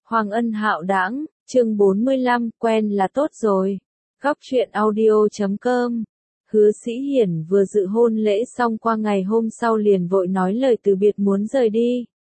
Hoàng Ân Hạo Đãng, chương 45, quen là tốt rồi. Góc truyện audio.com. Hứa Sĩ Hiển vừa dự hôn lễ xong qua ngày hôm sau liền vội nói lời từ biệt muốn rời đi.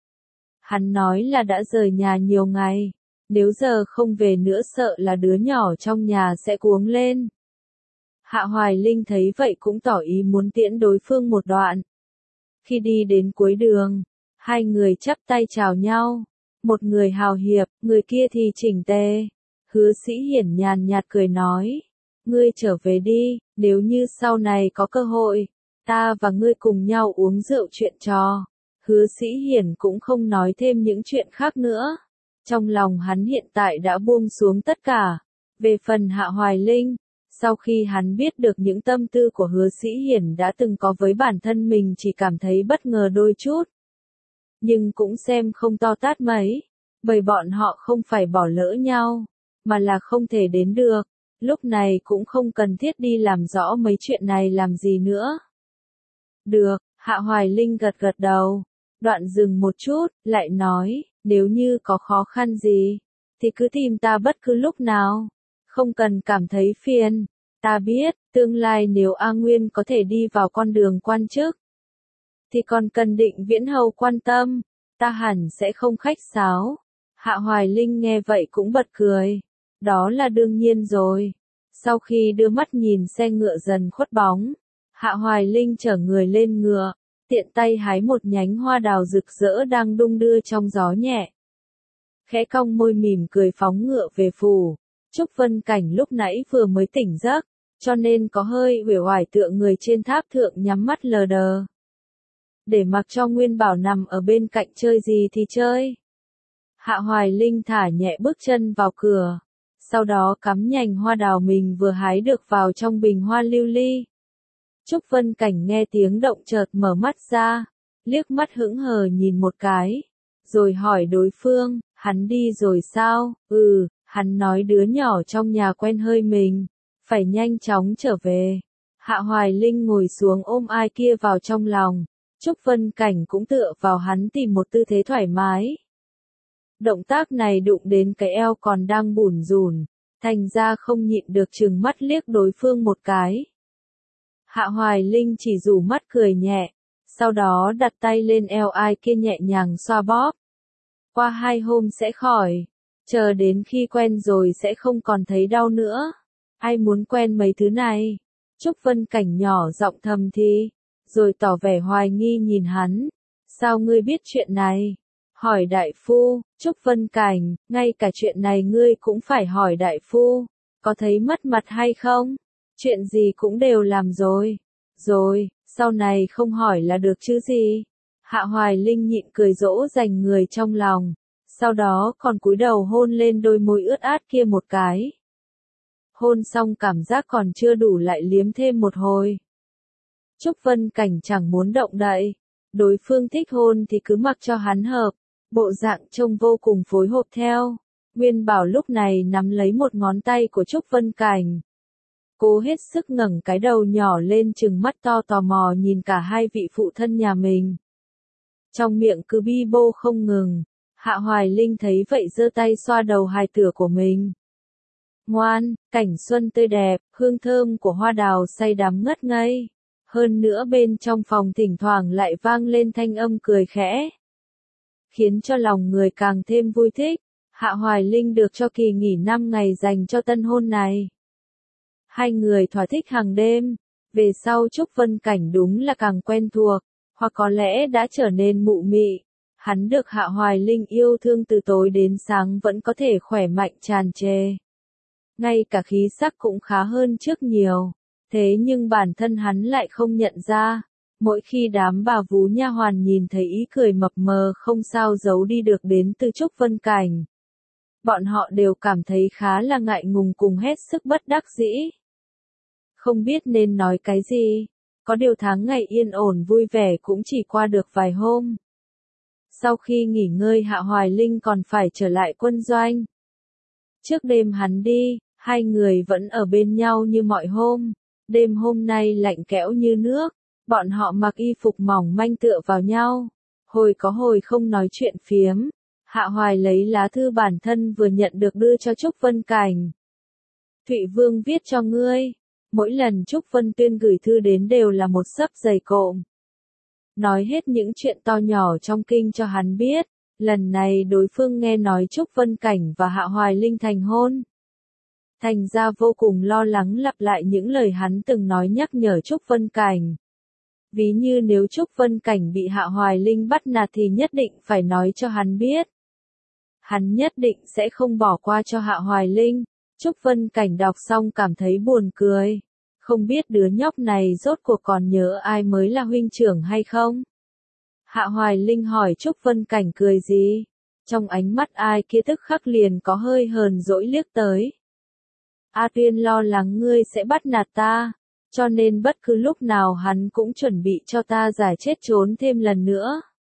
Hắn nói là đã rời nhà nhiều ngày, nếu giờ không về nữa sợ là đứa nhỏ trong nhà sẽ cuống lên. Hạ Hoài Linh thấy vậy cũng tỏ ý muốn tiễn đối phương một đoạn. Khi đi đến cuối đường, hai người chắp tay chào nhau. Một người hào hiệp, người kia thì chỉnh tề. Hứa Sĩ Hiển nhàn nhạt cười nói, ngươi trở về đi, nếu như sau này có cơ hội, ta và ngươi cùng nhau uống rượu chuyện trò. Hứa Sĩ Hiển cũng không nói thêm những chuyện khác nữa. Trong lòng hắn hiện tại đã buông xuống tất cả. Về phần Hạ Hoài Linh, sau khi hắn biết được những tâm tư của Hứa Sĩ Hiển đã từng có với bản thân mình chỉ cảm thấy bất ngờ đôi chút. Nhưng cũng xem không to tát mấy, bởi bọn họ không phải bỏ lỡ nhau, mà là không thể đến được, lúc này cũng không cần thiết đi làm rõ mấy chuyện này làm gì nữa. Được, Hạ Hoài Linh gật gật đầu, đoạn dừng một chút, lại nói, nếu như có khó khăn gì, thì cứ tìm ta bất cứ lúc nào, không cần cảm thấy phiền, ta biết, tương lai nếu A Nguyên có thể đi vào con đường quan chức, thì còn cần Định Viễn Hầu quan tâm, ta hẳn sẽ không khách sáo. Hạ Hoài Linh nghe vậy cũng bật cười, đó là đương nhiên rồi. Sau khi đưa mắt nhìn xe ngựa dần khuất bóng, Hạ Hoài Linh chở người lên ngựa, tiện tay hái một nhánh hoa đào rực rỡ đang đung đưa trong gió nhẹ. Khẽ cong môi mỉm cười phóng ngựa về phủ. Trúc Vân Cảnh lúc nãy vừa mới tỉnh giấc, cho nên có hơi uể oải tựa người trên tháp thượng nhắm mắt lờ đờ. Để mặc cho Nguyên Bảo nằm ở bên cạnh chơi gì thì chơi. Hạ Hoài Linh thả nhẹ bước chân vào cửa, sau đó cắm nhành hoa đào mình vừa hái được vào trong bình hoa lưu ly. Trúc Vân Cảnh nghe tiếng động chợt mở mắt ra, liếc mắt hững hờ nhìn một cái, rồi hỏi đối phương, hắn đi rồi sao? Hắn nói đứa nhỏ trong nhà quen hơi mình, phải nhanh chóng trở về. Hạ Hoài Linh ngồi xuống ôm ai kia vào trong lòng, Trúc Vân Cảnh cũng tựa vào hắn tìm một tư thế thoải mái. Động tác này đụng đến cái eo còn đang bủn rủn, thành ra không nhịn được trừng mắt liếc đối phương một cái. Hạ Hoài Linh chỉ rủ mắt cười nhẹ, sau đó đặt tay lên eo ai kia nhẹ nhàng xoa bóp. Qua 2 hôm sẽ khỏi, chờ đến khi quen rồi sẽ không còn thấy đau nữa. Ai muốn quen mấy thứ này? Trúc Vân Cảnh nhỏ giọng thầm thì, rồi tỏ vẻ hoài nghi nhìn hắn. Sao ngươi biết chuyện này? Hỏi đại phu. Trúc Vân Cảnh, ngay cả chuyện này ngươi cũng phải hỏi đại phu. Có thấy mất mặt hay không? Chuyện gì cũng đều làm rồi. Rồi, sau này không hỏi là được chứ gì? Hạ Hoài Linh nhịn cười dỗ dành người trong lòng, sau đó còn cúi đầu hôn lên đôi môi ướt át kia một cái. Hôn xong cảm giác còn chưa đủ lại liếm thêm một hồi. Trúc Vân Cảnh chẳng muốn động đậy, đối phương thích hôn thì cứ mặc cho hắn hợp, bộ dạng trông vô cùng phối hợp theo. Nguyên Bảo lúc này nắm lấy một ngón tay của Trúc Vân Cảnh. Cố hết sức ngẩng cái đầu nhỏ lên trừng mắt to tò mò nhìn cả hai vị phụ thân nhà mình. Trong miệng cứ bi bô không ngừng, Hạ Hoài Linh thấy vậy giơ tay xoa đầu hài tử của mình. Ngoan, cảnh xuân tươi đẹp, hương thơm của hoa đào say đắm ngất ngây. Hơn nữa bên trong phòng thỉnh thoảng lại vang lên thanh âm cười khẽ, khiến cho lòng người càng thêm vui thích. Hạ Hoài Linh được cho kỳ nghỉ 5 ngày dành cho tân hôn này. Hai người thỏa thích hàng đêm, về sau Trúc Vân Cảnh đúng là càng quen thuộc, hoặc có lẽ đã trở nên mụ mị. Hắn được Hạ Hoài Linh yêu thương từ tối đến sáng vẫn có thể khỏe mạnh tràn trề. Ngay cả khí sắc cũng khá hơn trước nhiều. Thế nhưng bản thân hắn lại không nhận ra. Mỗi khi đám bà vú nha hoàn nhìn thấy ý cười mập mờ không sao giấu đi được đến từ Trúc Vân Cảnh, bọn họ đều cảm thấy khá là ngại ngùng cùng hết sức bất đắc dĩ. Không biết nên nói cái gì. Có điều tháng ngày yên ổn vui vẻ cũng chỉ qua được vài hôm. Sau khi nghỉ ngơi Hạ Hoài Linh còn phải trở lại quân doanh. Trước đêm hắn đi, hai người vẫn ở bên nhau như mọi hôm. Đêm hôm nay lạnh kẽo như nước, bọn họ mặc y phục mỏng manh tựa vào nhau. Hồi có hồi không nói chuyện phiếm. Hạ Hoài lấy lá thư bản thân vừa nhận được đưa cho Trúc Vân Cảnh. Thụy Vương viết cho ngươi. Mỗi lần Trúc Vân Tuyên gửi thư đến đều là một xấp dày cộm. Nói hết những chuyện to nhỏ trong kinh cho hắn biết. Lần này đối phương nghe nói Trúc Vân Cảnh và Hạ Hoài Linh thành hôn. Thành ra vô cùng lo lắng lặp lại những lời hắn từng nói nhắc nhở Trúc Vân Cảnh. Ví như nếu Trúc Vân Cảnh bị Hạ Hoài Linh bắt nạt thì nhất định phải nói cho hắn biết. Hắn nhất định sẽ không bỏ qua cho Hạ Hoài Linh. Trúc Vân Cảnh đọc xong cảm thấy buồn cười. Không biết đứa nhóc này rốt cuộc còn nhớ ai mới là huynh trưởng hay không? Hạ Hoài Linh hỏi Trúc Vân Cảnh cười gì? Trong ánh mắt ai kia tức khắc liền có hơi hờn dỗi liếc tới. A Tuyên lo lắng ngươi sẽ bắt nạt ta, cho nên bất cứ lúc nào hắn cũng chuẩn bị cho ta giải chết trốn thêm lần nữa.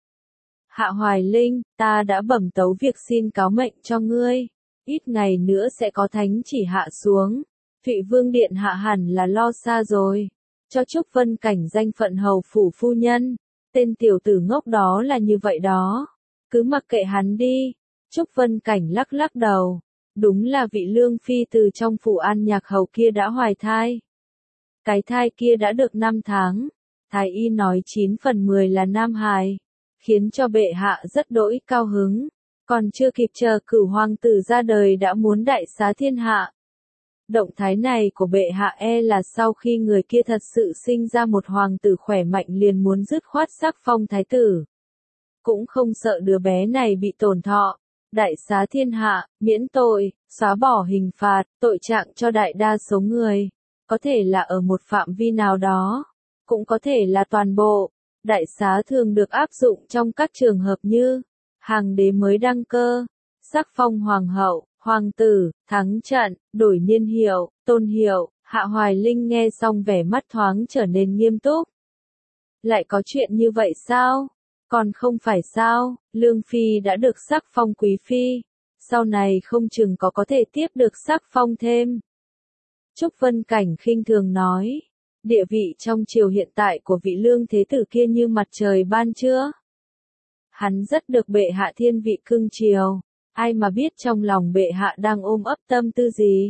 Hạ Hoài Linh, ta đã bẩm tấu việc xin cáo mệnh cho ngươi, ít ngày nữa sẽ có thánh chỉ hạ xuống, Thụy Vương Điện hạ hẳn là lo xa rồi, cho Trúc Vân Cảnh danh phận hầu phủ phu nhân, tên tiểu tử ngốc đó là như vậy đó, cứ mặc kệ hắn đi, Trúc Vân Cảnh lắc lắc đầu. Đúng là vị lương phi từ trong phủ An Nhạc hầu kia đã hoài thai. Cái thai kia đã được 5 tháng. Thái y nói 9 phần 10 là nam hài. Khiến cho bệ hạ rất đỗi cao hứng. Còn chưa kịp chờ cửu hoàng tử ra đời đã muốn đại xá thiên hạ. Động thái này của bệ hạ là sau khi người kia thật sự sinh ra một hoàng tử khỏe mạnh liền muốn dứt khoát sắc phong thái tử. Cũng không sợ đứa bé này bị tổn thọ. Đại xá thiên hạ, miễn tội, xóa bỏ hình phạt, tội trạng cho đại đa số người. Có thể là ở một phạm vi nào đó, cũng có thể là toàn bộ. Đại xá thường được áp dụng trong các trường hợp như hàng đế mới đăng cơ, sắc phong hoàng hậu, hoàng tử, thắng trận, đổi niên hiệu, tôn hiệu. Hạ Hoài Linh nghe xong vẻ mắt thoáng trở nên nghiêm túc. Lại có chuyện như vậy sao? Còn không phải sao, Lương Phi đã được sắc phong quý phi, sau này không chừng có thể tiếp được sắc phong thêm. Trúc Vân Cảnh khinh thường nói, địa vị trong triều hiện tại của vị lương thế tử kia như mặt trời ban trưa. Hắn rất được bệ hạ thiên vị cưng chiều, ai mà biết trong lòng bệ hạ đang ôm ấp tâm tư gì.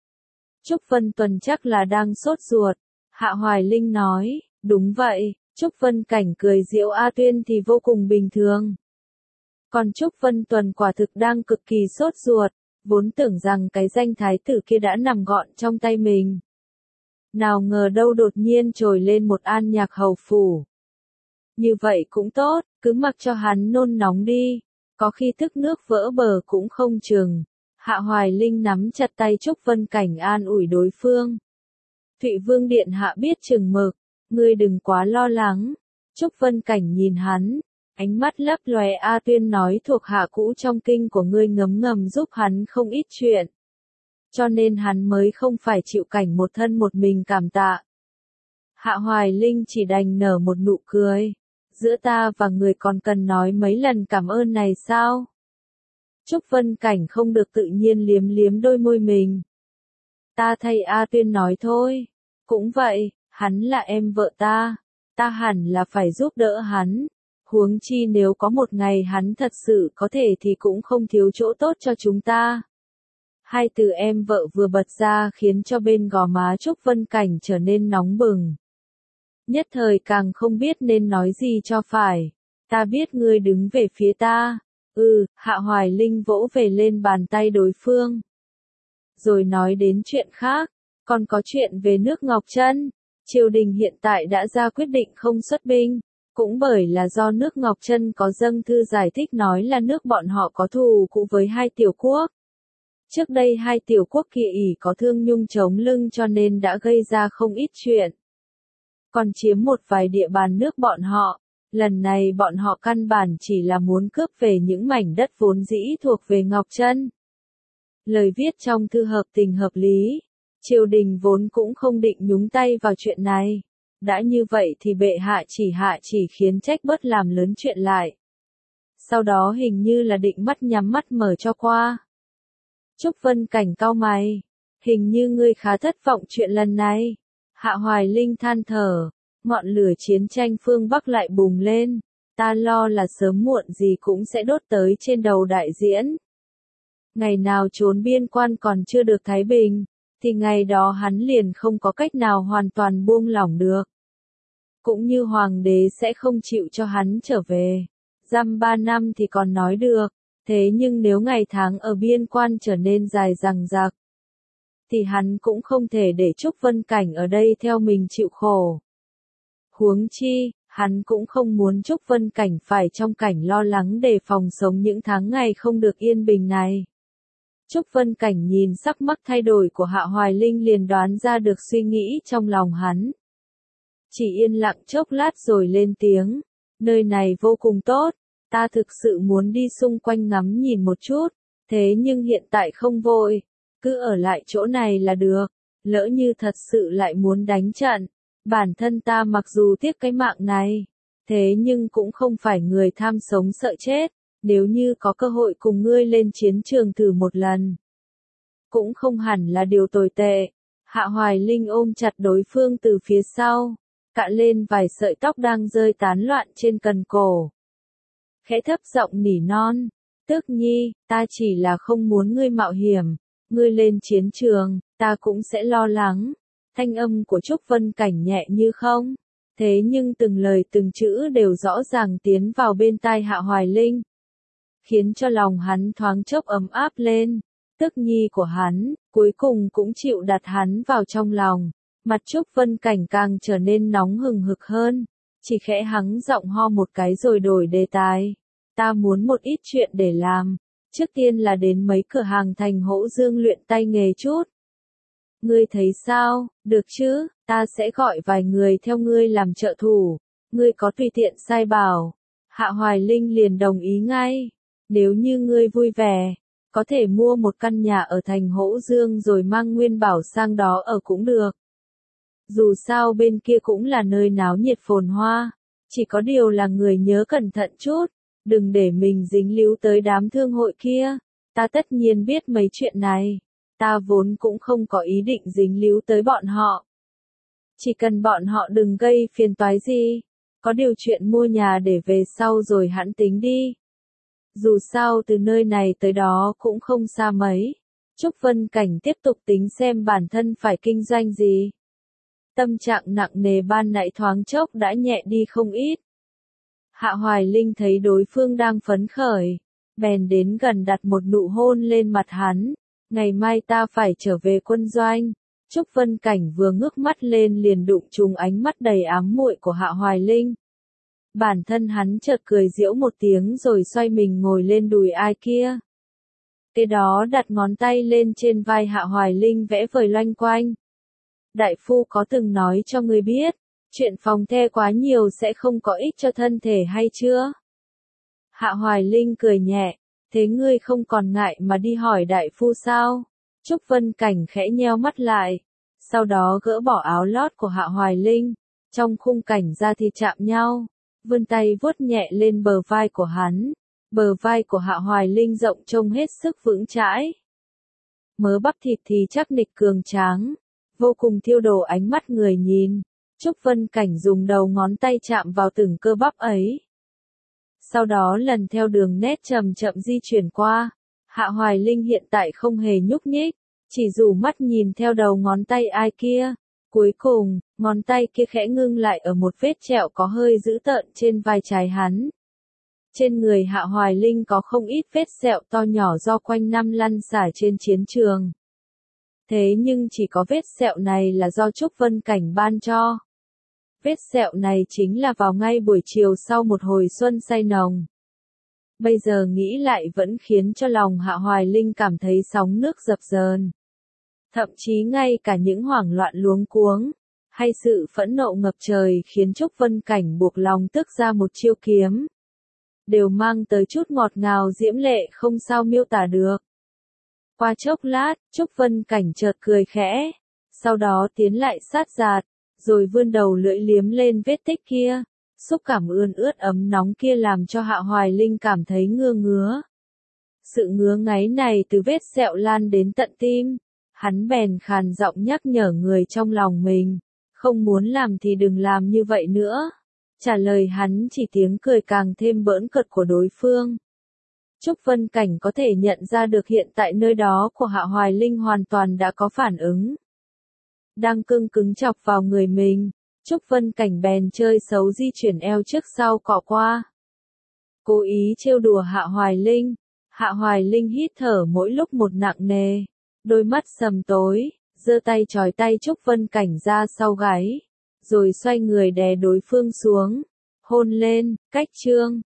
Trúc Vân Tuần chắc là đang sốt ruột, Hạ Hoài Linh nói, đúng vậy. Trúc Vân Cảnh cười giễu A Tuyên thì vô cùng bình thường. Còn Trúc Vân Tuần quả thực đang cực kỳ sốt ruột, vốn tưởng rằng cái danh thái tử kia đã nằm gọn trong tay mình. Nào ngờ đâu đột nhiên trồi lên một An Nhạc hầu phủ. Như vậy cũng tốt, cứ mặc cho hắn nôn nóng đi, có khi tức nước vỡ bờ cũng không chừng. Hạ Hoài Linh nắm chặt tay Trúc Vân Cảnh an ủi đối phương. Thụy Vương Điện hạ biết chừng mực. Ngươi đừng quá lo lắng. Trúc Vân Cảnh nhìn hắn, ánh mắt lấp lóe. A Tuyên nói thuộc hạ cũ trong kinh của ngươi ngấm ngầm giúp hắn không ít chuyện. Cho nên hắn mới không phải chịu cảnh một thân một mình cảm tạ. Hạ Hoài Linh chỉ đành nở một nụ cười. Giữa ta và người còn cần nói mấy lần cảm ơn này sao? Trúc Vân Cảnh không được tự nhiên liếm liếm đôi môi mình. Ta thay A Tuyên nói thôi. Cũng vậy. Hắn là em vợ ta hẳn là phải giúp đỡ hắn. Huống chi nếu có một ngày hắn thật sự có thể thì cũng không thiếu chỗ tốt cho chúng ta. Hai từ em vợ vừa bật ra khiến cho bên gò má Trúc Vân Cảnh trở nên nóng bừng. Nhất thời càng không biết nên nói gì cho phải. Ta biết ngươi đứng về phía ta. Hạ Hoài Linh vỗ về lên bàn tay đối phương. Rồi nói đến chuyện khác, còn có chuyện về nước Ngọc Trân. Triều đình hiện tại đã ra quyết định không xuất binh, cũng bởi là do nước Ngọc Trân có dâng thư giải thích nói là nước bọn họ có thù cũ với hai tiểu quốc. Trước đây hai tiểu quốc kia ỷ có Thương Nhung chống lưng cho nên đã gây ra không ít chuyện. Còn chiếm một vài địa bàn nước bọn họ, lần này bọn họ căn bản chỉ là muốn cướp về những mảnh đất vốn dĩ thuộc về Ngọc Trân. Lời viết trong thư hợp tình hợp lý. Triều đình vốn cũng không định nhúng tay vào chuyện này. Đã như vậy thì bệ hạ chỉ khiến trách bớt làm lớn chuyện lại. Sau đó hình như là định mắt nhắm mắt mở cho qua. Trúc Vân Cảnh cau mày. Hình như ngươi khá thất vọng chuyện lần này. Hạ Hoài Linh than thở. Ngọn lửa chiến tranh phương Bắc lại bùng lên. ta lo là sớm muộn gì cũng sẽ đốt tới trên đầu đại diễn. Ngày nào trốn biên quan còn chưa được thái bình, thì ngày đó hắn liền không có cách nào hoàn toàn buông lỏng được. Cũng như hoàng đế sẽ không chịu cho hắn trở về. Giam 3 năm thì còn nói được, thế nhưng nếu ngày tháng ở biên quan trở nên dài dằng dặc, thì hắn cũng không thể để Trúc Vân Cảnh ở đây theo mình chịu khổ. Huống chi, hắn cũng không muốn Trúc Vân Cảnh phải trong cảnh lo lắng đề phòng sống những tháng ngày không được yên bình này. Trúc Vân Cảnh nhìn sắc mặt thay đổi của Hạ Hoài Linh liền đoán ra được suy nghĩ trong lòng hắn. Chỉ yên lặng chốc lát rồi lên tiếng, nơi này vô cùng tốt, ta thực sự muốn đi xung quanh ngắm nhìn một chút, thế nhưng hiện tại không vội, cứ ở lại chỗ này là được, lỡ như thật sự lại muốn đánh trận, bản thân ta mặc dù tiếc cái mạng này, thế nhưng cũng không phải người tham sống sợ chết, nếu như có cơ hội cùng ngươi lên chiến trường thử một lần, cũng không hẳn là điều tồi tệ. Hạ Hoài Linh ôm chặt đối phương từ phía sau, cạn lên vài sợi tóc đang rơi tán loạn trên cần cổ. Khẽ thấp giọng nỉ non, Tước Nhi, ta chỉ là không muốn ngươi mạo hiểm, ngươi lên chiến trường, ta cũng sẽ lo lắng. Thanh âm của Trúc Vân Cảnh nhẹ như không, thế nhưng từng lời từng chữ đều rõ ràng tiến vào bên tai Hạ Hoài Linh, khiến cho lòng hắn thoáng chốc ấm áp lên. Tước Nhi của hắn, cuối cùng cũng chịu đặt hắn vào trong lòng. Mặt Trúc Vân Cảnh càng trở nên nóng hừng hực hơn, chỉ khẽ hắng giọng ho một cái rồi đổi đề tài. Ta muốn một ít chuyện để làm, trước tiên là đến mấy cửa hàng thành Hỗ Dương luyện tay nghề chút. Ngươi thấy sao, được chứ, ta sẽ gọi vài người theo ngươi làm trợ thủ, ngươi có tùy tiện sai bảo. Hạ Hoài Linh liền đồng ý ngay, nếu như ngươi vui vẻ, có thể mua một căn nhà ở thành Hỗ Dương rồi mang Nguyên Bảo sang đó ở cũng được. Dù sao bên kia cũng là nơi náo nhiệt phồn hoa, chỉ có điều là người nhớ cẩn thận chút, đừng để mình dính líu tới đám thương hội kia. Ta tất nhiên biết mấy chuyện này, ta vốn cũng không có ý định dính líu tới bọn họ. Chỉ cần bọn họ đừng gây phiền toái gì, có điều chuyện mua nhà để về sau rồi hẵng tính đi. Dù sao từ nơi này tới đó cũng không xa mấy. Trúc Vân Cảnh tiếp tục tính xem bản thân phải kinh doanh gì. Tâm trạng nặng nề ban nãy thoáng chốc đã nhẹ đi không ít. Hạ Hoài Linh thấy đối phương đang phấn khởi, bèn đến gần đặt một nụ hôn lên mặt hắn. Ngày mai ta phải trở về quân doanh. Trúc Vân Cảnh vừa ngước mắt lên liền đụng trúng ánh mắt đầy ám muội của Hạ Hoài Linh. Bản thân hắn chợt cười giễu một tiếng rồi xoay mình ngồi lên đùi ai kia. Kế đó đặt ngón tay lên trên vai Hạ Hoài Linh vẽ vời loanh quanh. Đại phu có từng nói cho ngươi biết, chuyện phòng the quá nhiều sẽ không có ích cho thân thể hay chưa? Hạ Hoài Linh cười nhẹ, thế ngươi không còn ngại mà đi hỏi đại phu sao? Trúc Vân Cảnh khẽ nheo mắt lại, sau đó gỡ bỏ áo lót của Hạ Hoài Linh, trong khung cảnh da thịt chạm nhau, vươn tay vuốt nhẹ lên bờ vai của hắn. Bờ vai của Hạ Hoài Linh rộng trông hết sức vững chãi. Mớ bắp thịt thì chắc nịch cường tráng, vô cùng thiêu đổ ánh mắt người nhìn. Trúc Vân Cảnh dùng đầu ngón tay chạm vào từng cơ bắp ấy. Sau đó lần theo đường nét chậm chậm di chuyển qua. Hạ Hoài Linh hiện tại không hề nhúc nhích, chỉ rủ mắt nhìn theo đầu ngón tay ai kia. Cuối cùng, ngón tay kia khẽ ngưng lại ở một vết trẹo có hơi dữ tợn trên vai trái hắn. Trên người Hạ Hoài Linh có không ít vết sẹo to nhỏ do quanh năm lăn xả trên chiến trường. Thế nhưng chỉ có vết sẹo này là do Trúc Vân Cảnh ban cho. Vết sẹo này chính là vào ngay buổi chiều sau một hồi xuân say nồng. Bây giờ nghĩ lại vẫn khiến cho lòng Hạ Hoài Linh cảm thấy sóng nước dập dờn. Thậm chí ngay cả những hoảng loạn luống cuống, hay sự phẫn nộ ngập trời khiến Trúc Vân Cảnh buộc lòng tức ra một chiêu kiếm, đều mang tới chút ngọt ngào diễm lệ không sao miêu tả được. Qua chốc lát, Trúc Vân Cảnh chợt cười khẽ, sau đó tiến lại sát giạt, rồi vươn đầu lưỡi liếm lên vết tích kia. Xúc cảm ươn ướt ấm nóng kia làm cho Hạ Hoài Linh cảm thấy ngứa ngứa. Sự ngứa ngáy này từ vết sẹo lan đến tận tim, hắn bèn khàn giọng nhắc nhở người trong lòng mình, không muốn làm thì đừng làm như vậy nữa. Trả lời hắn chỉ tiếng cười càng thêm bỡn cợt của đối phương. Trúc Vân Cảnh có thể nhận ra được hiện tại nơi đó của Hạ Hoài Linh hoàn toàn đã có phản ứng. Đang cưng cứng chọc vào người mình, Trúc Vân Cảnh bèn chơi xấu di chuyển eo trước sau cọ qua. Cố ý trêu đùa Hạ Hoài Linh. Hạ Hoài Linh hít thở mỗi lúc một nặng nề, đôi mắt sầm tối, giơ tay chòi tay Trúc Vân Cảnh ra sau gáy, rồi xoay người đè đối phương xuống, hôn lên, cách chương.